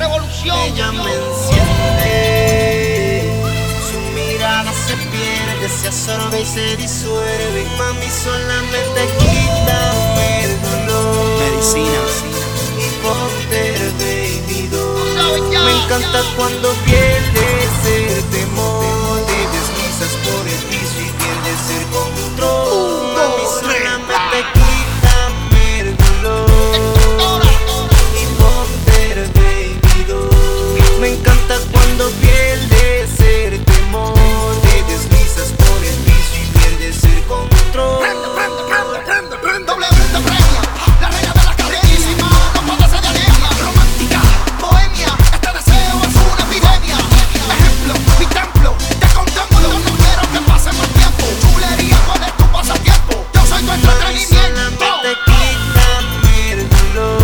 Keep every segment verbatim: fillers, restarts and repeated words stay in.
revolución. Ella me enciende, su mirada se pierde, se absorbe y se disuelve. Mami, solamente quítame el dolor. Medicina. Y ponte el baby doll. Me encanta cuando pierdes el temor, te deslizas por el piso y pierdes el control. Mami, solamente quítame el dolor y ponte el baby doll. Me encanta cuando pierdes el temor, te deslizas por el piso y pierdes el control. Prende, prende, prende, prende, prende. W te premia, la reina de la carísima, no padece de anemia. Romántica, bohemia, este deseo es una epidemia. Ejemplo, mi templo, te contemplo. No quiero que pase más tiempo. Chulería, ¿cuál es tu pasatiempo? Yo soy tu Mami, entretenimiento. solamente quítame el dolor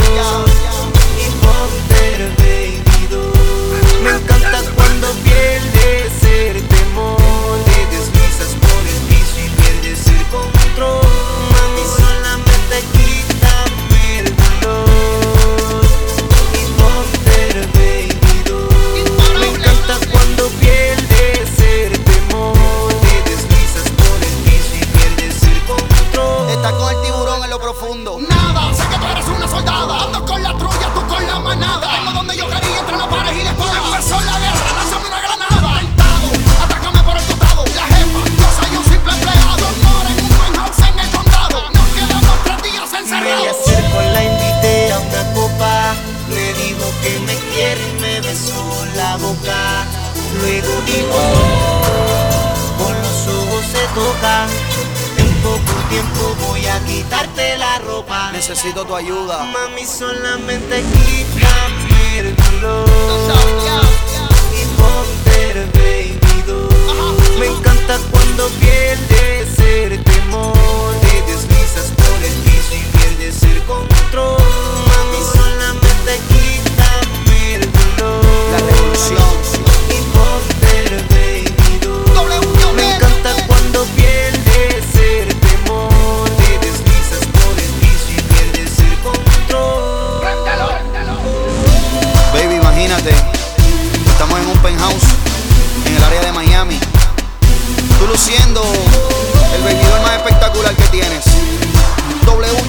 y ponte el baby doll. Me encanta cuando pierdes el temor, te deslizas por el piso y pierdes el control. Mami, solamente quítame el dolor y ponte el baby doll. Me encanta cuando pierdes el temor, te deslizas por el piso y pierdes el control. Está con el tiburón en lo profundo. Nada, sé que tú eres una soldada. Ando con la trulla, tú con la manada. Tengo donde yo quería entre la pared y la espada. Empezó la guerra, lánzame una granada. Tentado, atácame por el costado. La jefa, yo soy un simple empleado. Mora en un penthouse en el condado. Nos quedamos tres días Me encerrados. acerco, la invité a una copa. Me dijo que me quiere y me besó la boca. Luego dijo, con los ojos se tocan. En poco tiempo voy a quitarte la ropa. Necesito tu ayuda. Mami, solamente quítame el dolor y ponte el baby doll. Me encanta cuando pierdes el temor, te deslizas por el piso y pierdes el control. Mami, solamente quítame el dolor. La revolución. Y ponte el baby doll. Me encanta cuando pierdes el temor, te deslizas por el piso y pierdes el control. Baby, imagínate, estamos en un penthouse en el área de Miami. Tú luciendo el baby doll más espectacular que tienes. W